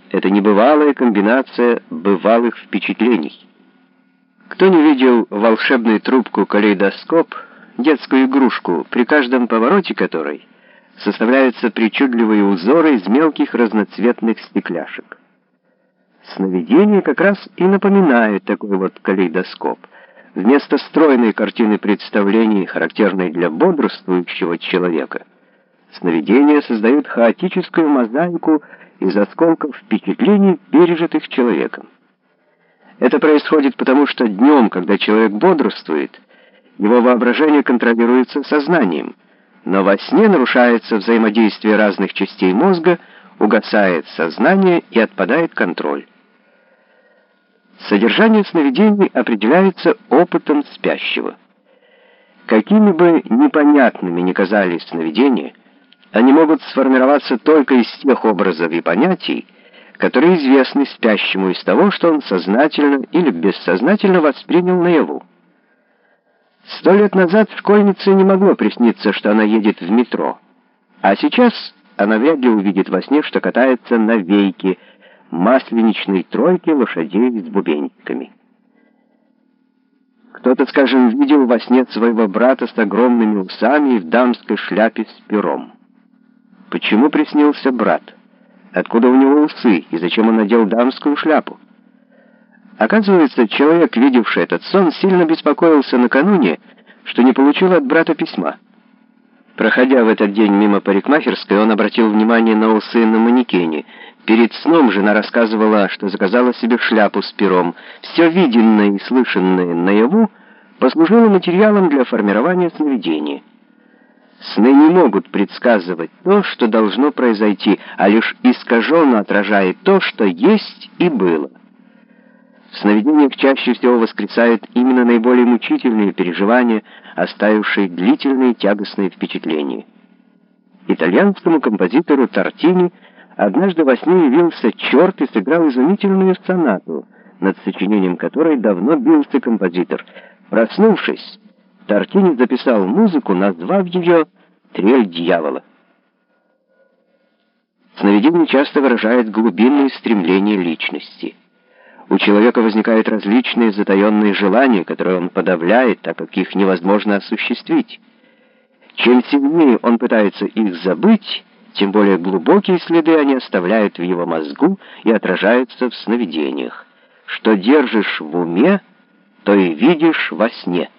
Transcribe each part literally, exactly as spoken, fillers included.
Это небывалая комбинация бывалых впечатлений. Кто не видел волшебную трубку-калейдоскоп, детскую игрушку, при каждом повороте которой составляются причудливые узоры из мелких разноцветных стекляшек? Сновидение как раз и напоминает такой вот калейдоскоп. Вместо стройной картины представлений, характерной для бодрствующего человека, сновидения создают хаотическую мозаику из осколков впечатлений, пережитых человеком. Это происходит потому, что днем, когда человек бодрствует, его воображение контролируется сознанием, но во сне нарушается взаимодействие разных частей мозга, угасает сознание и отпадает контроль. Содержание сновидений определяется опытом спящего. Какими бы непонятными ни казались сновидения, они могут сформироваться только из тех образов и понятий, которые известны спящему из того, что он сознательно или бессознательно воспринял наяву. Сто лет назад школьнице не могло присниться, что она едет в метро, а сейчас она вряд ли увидит во сне, что катается на вейке, масленичной тройке лошадей с бубенчиками. Кто-то, скажем, видел во сне своего брата с огромными усами и в дамской шляпе с пером. Почему приснился брат? Откуда у него усы и зачем он надел дамскую шляпу? Оказывается, человек, видевший этот сон, сильно беспокоился накануне, что не получил от брата письма. Проходя в этот день мимо парикмахерской, он обратил внимание на усы на манекене. Перед сном жена рассказывала, что заказала себе шляпу с пером. Все виденное и слышанное наяву послужило материалом для формирования сновидения. Сны не могут предсказывать то, что должно произойти, а лишь искаженно отражает то, что есть и было. В сновидениях чаще всего воскресают именно наиболее мучительные переживания, оставившие длительные тягостные впечатления. Итальянскому композитору Тортини однажды во сне явился черт и сыграл изумительную сонату, над сочинением которой давно бился композитор. Проснувшись, Тортини записал музыку, назвав ее «Трель дьявола». Сновидение часто выражает глубинные стремления личности. У человека возникают различные затаенные желания, которые он подавляет, так как их невозможно осуществить. Чем сильнее он пытается их забыть, тем более глубокие следы они оставляют в его мозгу и отражаются в сновидениях. Что держишь в уме, то и видишь во сне.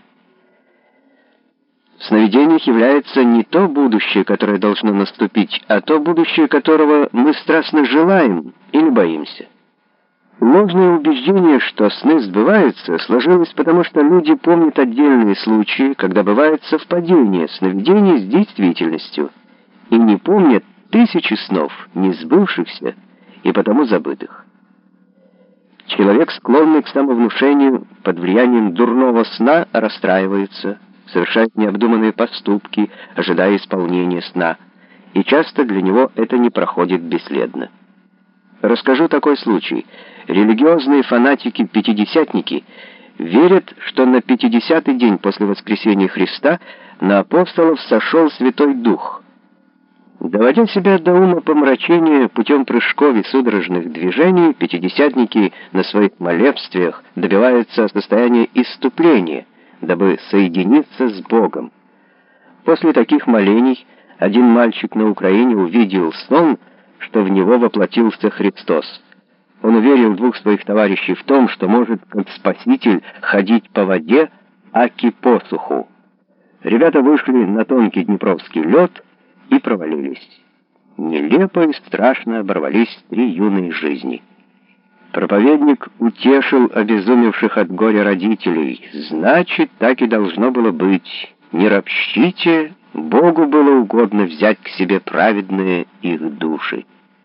В сновидениях является не то будущее, которое должно наступить, а то будущее, которого мы страстно желаем или боимся. Ложное убеждение, что сны сбываются, сложилось потому, что люди помнят отдельные случаи, когда бывает совпадение сновидений с действительностью, и не помнят тысячи снов, не сбывшихся и потому забытых. Человек, склонный к самовнушению под влиянием дурного сна, расстраивается, совершает необдуманные поступки, ожидая исполнения сна, и часто для него это не проходит бесследно. Расскажу такой случай. Религиозные фанатики-пятидесятники верят, что на пятидесятый день после воскресения Христа на апостолов сошел Святой Дух. Доводя себя до умопомрачения путем прыжков и судорожных движений, пятидесятники на своих молебствиях добиваются состояния исступления, дабы соединиться с Богом. После таких молений один мальчик на Украине увидел сон, что в него воплотился Христос. Он уверил двух своих товарищей в том, что может, как Спаситель, ходить по воде, аки по суху. Ребята вышли на тонкий днепровский лед и провалились. Нелепо и страшно оборвались три юные жизни. Проповедник утешил обезумевших от горя родителей. Значит, так и должно было быть. Не ропщите, Богу было угодно взять к себе праведные их души.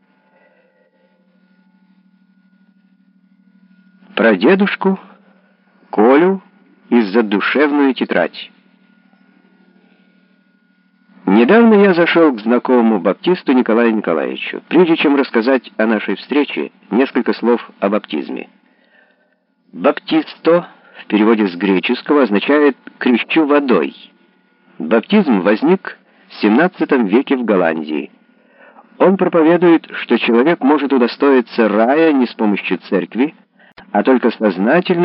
Про дедушку Колю и задушевную тетрадь. Недавно я зашел к знакомому баптисту Николаю Николаевичу. Прежде чем рассказать о нашей встрече, несколько слов о баптизме. Баптисто в переводе с греческого означает «крещу водой». Баптизм возник в семнадцатом веке в Голландии. Он проповедует, что человек может удостоиться рая не с помощью церкви, а только сознательно